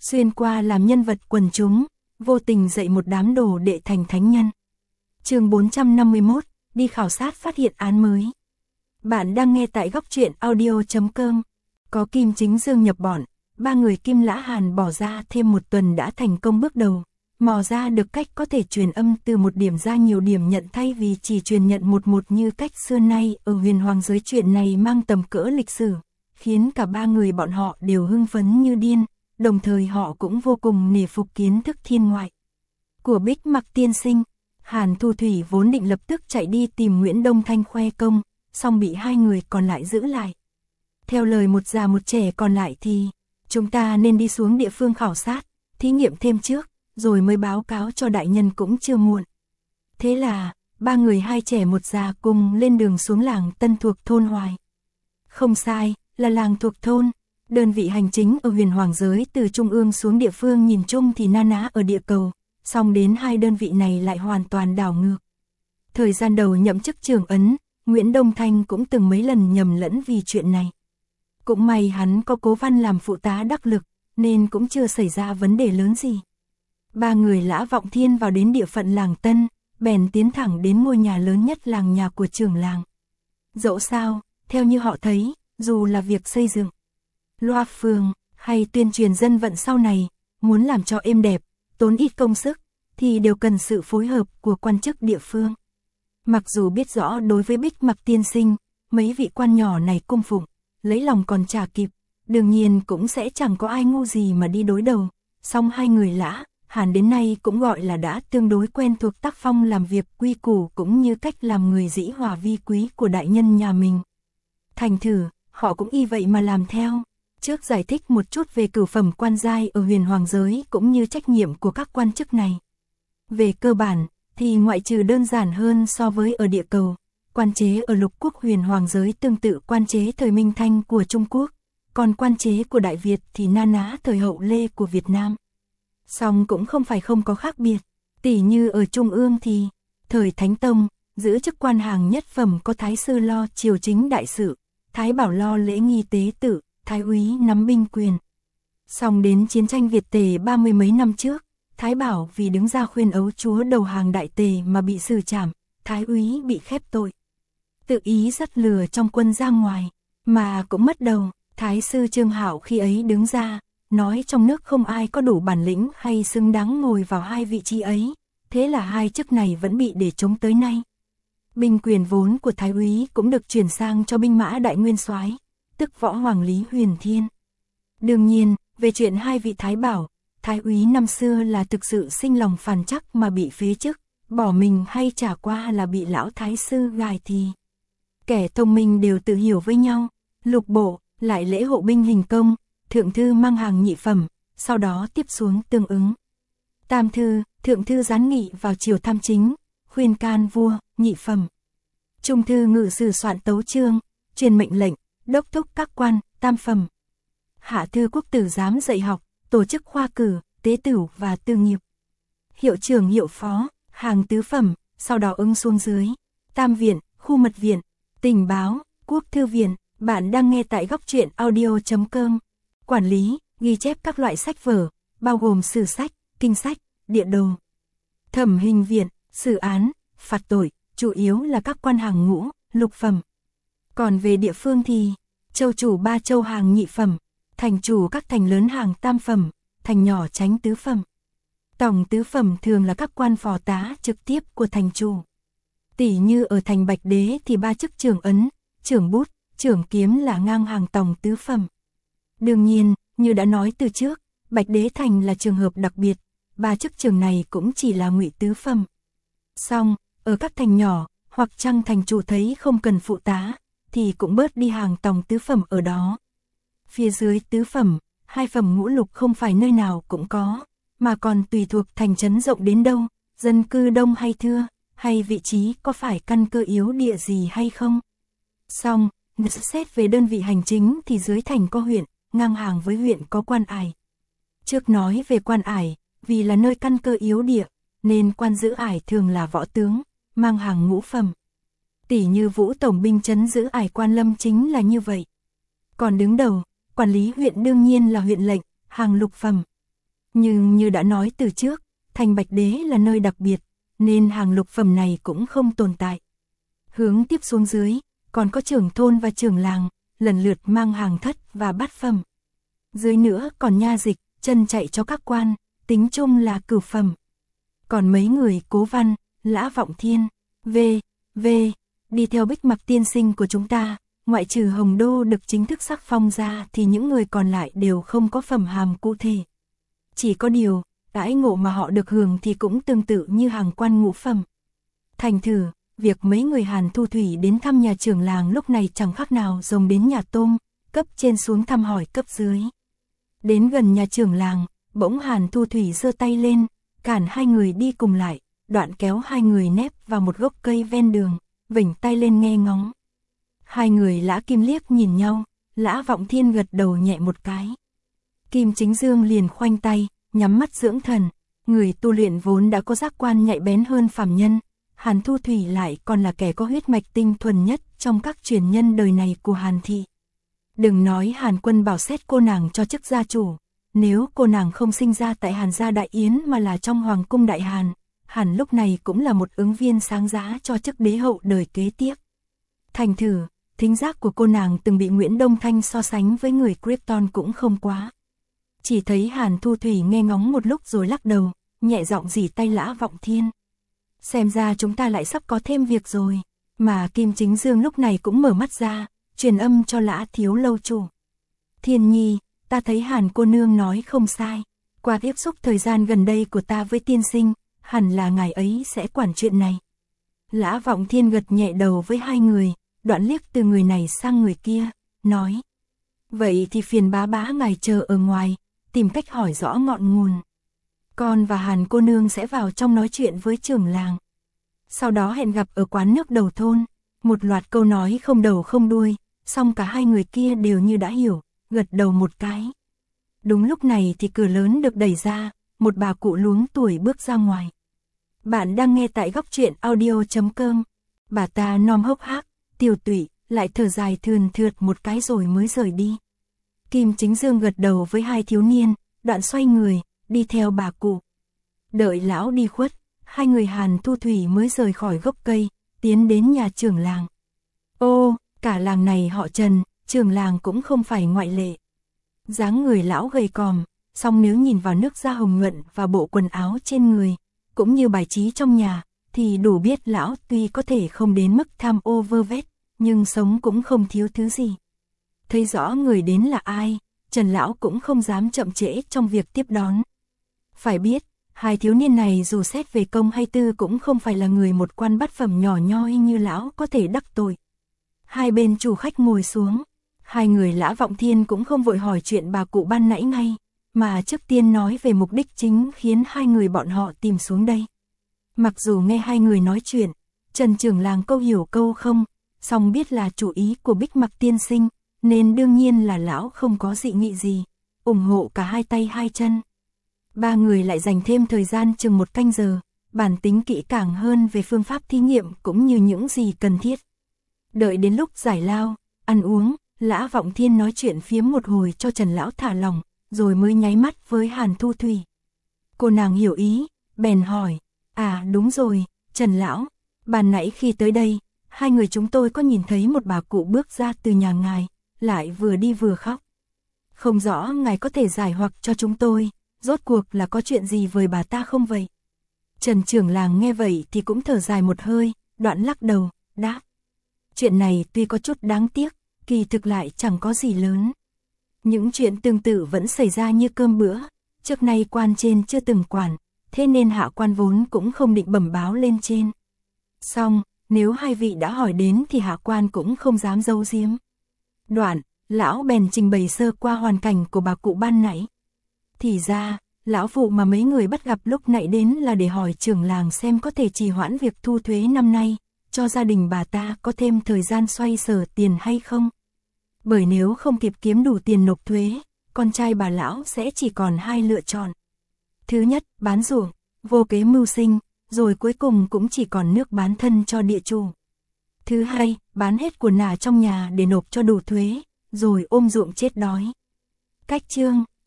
xuyên qua làm nhân vật quần chúng, vô tình dạy một đám đồ đệ thành thánh nhân. Chương 451, đi khảo sát phát hiện án mới. Bạn đang nghe tại góc truyện audio.com. Có Kim Chính Dương nhập bọn, ba người Kim Lã Hàn bỏ ra thêm một tuần đã thành công bước đầu, mò ra được cách có thể truyền âm từ một điểm ra nhiều điểm nhận thay vì chỉ truyền nhận một như cách xưa nay ở huyền hoàng giới. Chuyện này mang tầm cỡ lịch sử, khiến cả ba người bọn họ đều hưng phấn như điên, đồng thời họ cũng vô cùng nể phục kiến thức thiên ngoại của Bích Mặc tiên sinh. Hàn Thu Thủy vốn định lập tức chạy đi tìm Nguyễn Đông Thanh khoe công, song bị hai người còn lại giữ lại. Theo lời một già một trẻ còn lại thì, chúng ta nên đi xuống địa phương khảo sát, thí nghiệm thêm trước, rồi mới báo cáo cho đại nhân cũng chưa muộn. Thế là, ba người hai trẻ một già cùng lên đường xuống làng Tân thuộc thôn Hoài. Không sai, là làng thuộc thôn. Đơn vị hành chính ở huyền hoàng giới từ trung ương xuống địa phương nhìn chung thì na ná ở địa cầu, song đến hai đơn vị này lại hoàn toàn đảo ngược. Thời gian đầu nhậm chức trưởng ấn, Nguyễn Đông Thanh cũng từng mấy lần nhầm lẫn vì chuyện này. Cũng may hắn có Cố Văn làm phụ tá đắc lực, nên cũng chưa xảy ra vấn đề lớn gì. Ba người Lã Vọng Thiên vào đến địa phận làng Tân, bèn tiến thẳng đến ngôi nhà lớn nhất làng nhà của trưởng làng. Dẫu sao, theo như họ thấy, dù là việc xây dựng, loa phường, hay tuyên truyền dân vận sau này, muốn làm cho êm đẹp, tốn ít công sức, thì đều cần sự phối hợp của quan chức địa phương. Mặc dù biết rõ đối với Bích Mặc tiên sinh, mấy vị quan nhỏ này cung phụng, lấy lòng còn chả kịp, đương nhiên cũng sẽ chẳng có ai ngu gì mà đi đối đầu, song hai người Lã, Hàn đến nay cũng gọi là đã tương đối quen thuộc tác phong làm việc quy củ cũng như cách làm người dĩ hòa vi quý của đại nhân nhà mình. Thành thử, họ cũng y vậy mà làm theo. Trước giải thích một chút về cửu phẩm quan giai ở huyền hoàng giới cũng như trách nhiệm của các quan chức này. Về cơ bản, thì ngoại trừ đơn giản hơn so với ở địa cầu, quan chế ở lục quốc huyền hoàng giới tương tự quan chế thời Minh Thanh của Trung Quốc, còn quan chế của Đại Việt thì na ná thời Hậu Lê của Việt Nam. Song cũng không phải không có khác biệt, tỉ như ở Trung ương thì, thời Thánh Tông, giữ chức quan hàng nhất phẩm có Thái Sư lo triều chính đại sự, Thái Bảo lo lễ nghi tế tự, Thái úy nắm binh quyền. Song đến chiến tranh Việt Tề 30 mấy năm trước, Thái Bảo vì đứng ra khuyên ấu chúa đầu hàng Đại Tề mà bị xử trảm, Thái úy bị khép tội. Tự ý dắt lừa trong quân ra ngoài, mà cũng mất đầu. Thái sư Trương Hạo khi ấy đứng ra, nói trong nước không ai có đủ bản lĩnh hay xứng đáng ngồi vào hai vị trí ấy, thế là hai chức này vẫn bị để chống tới nay. Binh quyền vốn của Thái úy cũng được chuyển sang cho binh mã đại nguyên soái, tức võ hoàng Lý Huyền Thiên. Đương nhiên, về chuyện hai vị Thái Bảo, Thái úy năm xưa là thực sự sinh lòng phản trắc mà bị phế chức, bỏ mình hay trả qua là bị lão Thái sư gài thì kẻ thông minh đều tự hiểu với nhau. Lục bộ, lại lễ hộ binh hình công, thượng thư mang hàng nhị phẩm, sau đó tiếp xuống tương ứng. Tam thư, thượng thư gián nghị vào triều tham chính, khuyên can vua, nhị phẩm. Trung thư ngự sử soạn tấu chương, truyền mệnh lệnh, đốc thúc các quan, tam phẩm. Hạ thư quốc tử giám dạy học, tổ chức khoa cử, tế tửu và tư nghiệp. Hiệu trưởng hiệu phó, hàng tứ phẩm, sau đó ứng xuống dưới. Tam viện, khu mật viện, tình báo, quốc thư viện. Bạn đang nghe tại góc truyện audio.com. Quản lý, ghi chép các loại sách vở, bao gồm sử sách, kinh sách, địa đồ. Thẩm hình viện, xử án, phạt tội, chủ yếu là các quan hàng ngũ, lục phẩm. Còn về địa phương thì, châu chủ ba châu hàng nhị phẩm, thành chủ các thành lớn hàng tam phẩm, thành nhỏ chánh tứ phẩm. Tổng tứ phẩm thường là các quan phò tá trực tiếp của thành chủ. Tỷ như ở thành Bạch Đế thì ba chức trưởng ấn, trưởng bút, trưởng kiếm là ngang hàng tổng tứ phẩm. Đương nhiên, như đã nói từ trước, Bạch Đế thành là trường hợp đặc biệt, ba chức trưởng này cũng chỉ là ngụy tứ phẩm. Song, ở các thành nhỏ, hoặc chăng thành chủ thấy không cần phụ tá, thì cũng bớt đi hàng tổng tứ phẩm ở đó. Phía dưới tứ phẩm, hai phẩm ngũ lục không phải nơi nào cũng có, mà còn tùy thuộc thành trấn rộng đến đâu, dân cư đông hay thưa, hay vị trí có phải căn cơ yếu địa gì hay không. Song, xét về đơn vị hành chính thì dưới thành có huyện, ngang hàng với huyện có quan ải. Trước nói về quan ải, vì là nơi căn cơ yếu địa, nên quan giữ ải thường là võ tướng, mang hàng ngũ phẩm. Tỷ như Vũ tổng binh trấn giữ ải Quan Lâm chính là như vậy. Còn đứng đầu, quản lý huyện đương nhiên là huyện lệnh, hàng lục phẩm. Nhưng như đã nói từ trước, thành Bạch Đế là nơi đặc biệt, nên hàng lục phẩm này cũng không tồn tại. Hướng tiếp xuống dưới, còn có trưởng thôn và trưởng làng, lần lượt mang hàng thất và bát phẩm. Dưới nữa còn nha dịch, chân chạy cho các quan, tính chung là cửu phẩm. Còn mấy người Cố Văn, Lã Vọng Thiên, v. đi theo Bích Mặc tiên sinh của chúng ta, ngoại trừ Hồng Đô được chính thức sắc phong ra thì những người còn lại đều không có phẩm hàm cụ thể. Chỉ có điều, đãi ngộ mà họ được hưởng thì cũng tương tự như hàng quan ngũ phẩm. Thành thử, việc mấy người Hàn Thu Thủy đến thăm nhà trưởng làng lúc này chẳng khác nào rồng đến nhà tôm, cấp trên xuống thăm hỏi cấp dưới. Đến gần nhà trưởng làng, bỗng Hàn Thu Thủy giơ tay lên, cản hai người đi cùng lại, đoạn kéo hai người nép vào một gốc cây ven đường, vểnh tay lên nghe ngóng. Hai người Lã Kim liếc nhìn nhau, Lã Vọng Thiên gật đầu nhẹ một cái. Kim Chính Dương liền khoanh tay, nhắm mắt dưỡng thần, người tu luyện vốn đã có giác quan nhạy bén hơn phàm nhân, Hàn Thu Thủy lại còn là kẻ có huyết mạch tinh thuần nhất trong các truyền nhân đời này của Hàn thị. Đừng nói Hàn Quân bảo xét cô nàng cho chức gia chủ, nếu cô nàng không sinh ra tại Hàn gia Đại Yến mà là trong Hoàng cung Đại Hàn, hẳn lúc này cũng là một ứng viên sáng giá cho chức đế hậu đời kế tiếp. Thành thử, thính giác của cô nàng từng bị Nguyễn Đông Thanh so sánh với người Krypton cũng không quá. Chỉ thấy Hàn Thu Thủy nghe ngóng một lúc rồi lắc đầu, nhẹ giọng rỉ tay Lã Vọng Thiên. Xem ra chúng ta lại sắp có thêm việc rồi, mà Kim Chính Dương lúc này cũng mở mắt ra, truyền âm cho Lã thiếu lâu chủ. Thiên Nhi, ta thấy Hàn cô nương nói không sai, qua tiếp xúc thời gian gần đây của ta với tiên sinh, hẳn là ngài ấy sẽ quản chuyện này. Lã Vọng Thiên gật nhẹ đầu với hai người, đoạn liếc từ người này sang người kia, nói. Vậy thì phiền bá ngài chờ ở ngoài, tìm cách hỏi rõ ngọn nguồn. Con và Hàn cô nương sẽ vào trong nói chuyện với trưởng làng. Sau đó hẹn gặp ở quán nước đầu thôn. Một loạt câu nói không đầu không đuôi, song cả hai người kia đều như đã hiểu, gật đầu một cái. Đúng lúc này thì cửa lớn được đẩy ra, một bà cụ luống tuổi bước ra ngoài. Bạn đang nghe tại góc truyện audio.com. Bà ta nom hốc hác, tiều tụy, lại thở dài thườn thượt một cái rồi mới rời đi. Kim Chính Dương gật đầu với hai thiếu niên, đoạn xoay người, đi theo bà cụ. Đợi lão đi khuất, hai người Hàn Thu Thủy mới rời khỏi gốc cây, tiến đến nhà trưởng làng. Ô, cả làng này họ Trần, trưởng làng cũng không phải ngoại lệ. Dáng người lão gầy còm, song nếu nhìn vào nước da hồng nhuận và bộ quần áo trên người, cũng như bài trí trong nhà, thì đủ biết lão tuy có thể không đến mức tham ô vơ vét, nhưng sống cũng không thiếu thứ gì. Thấy rõ người đến là ai, Trần lão cũng không dám chậm trễ trong việc tiếp đón. Phải biết, hai thiếu niên này dù xét về công hay tư cũng không phải là người một quan bát phẩm nhỏ nhoi như lão có thể đắc tội. Hai bên chủ khách ngồi xuống, hai người Lã Vọng Thiên cũng không vội hỏi chuyện bà cụ ban nãy ngay, mà trước tiên nói về mục đích chính khiến hai người bọn họ tìm xuống đây. Mặc dù nghe hai người nói chuyện, Trần trưởng làng câu hiểu câu không, song biết là chủ ý của Bích Mặc tiên sinh, nên đương nhiên là lão không có dị nghị gì, ủng hộ cả hai tay hai chân. Ba người lại dành thêm thời gian chừng một canh giờ, bàn tính kỹ càng hơn về phương pháp thí nghiệm cũng như những gì cần thiết. Đợi đến lúc giải lao, ăn uống, Lã Vọng Thiên nói chuyện phiếm một hồi cho Trần lão thả lòng, rồi mới nháy mắt với Hàn Thu Thủy. Cô nàng hiểu ý, bèn hỏi, à đúng rồi, Trần lão, ban nãy khi tới đây, hai người chúng tôi có nhìn thấy một bà cụ bước ra từ nhà ngài, lại vừa đi vừa khóc. Không rõ ngài có thể giải hoặc cho chúng tôi, rốt cuộc là có chuyện gì với bà ta không vậy? Trần trưởng làng nghe vậy thì cũng thở dài một hơi, đoạn lắc đầu, đáp. Chuyện này tuy có chút đáng tiếc, kỳ thực lại chẳng có gì lớn. Những chuyện tương tự vẫn xảy ra như cơm bữa, trước nay quan trên chưa từng quản, thế nên hạ quan vốn cũng không định bẩm báo lên trên. Xong, nếu hai vị đã hỏi đến thì hạ quan cũng không dám giấu giếm. Đoạn, lão bèn trình bày sơ qua hoàn cảnh của bà cụ ban nãy. Thì ra, lão phụ mà mấy người bắt gặp lúc nãy đến là để hỏi trưởng làng xem có thể trì hoãn việc thu thuế năm nay, cho gia đình bà ta có thêm thời gian xoay sở tiền hay không. Bởi nếu không kịp kiếm đủ tiền nộp thuế, con trai bà lão sẽ chỉ còn hai lựa chọn. Thứ nhất, bán ruộng, vô kế mưu sinh, rồi cuối cùng cũng chỉ còn nước bán thân cho địa chủ. Thứ hai, bán hết của nả trong nhà để nộp cho đủ thuế, rồi ôm ruộng chết đói. Cách chương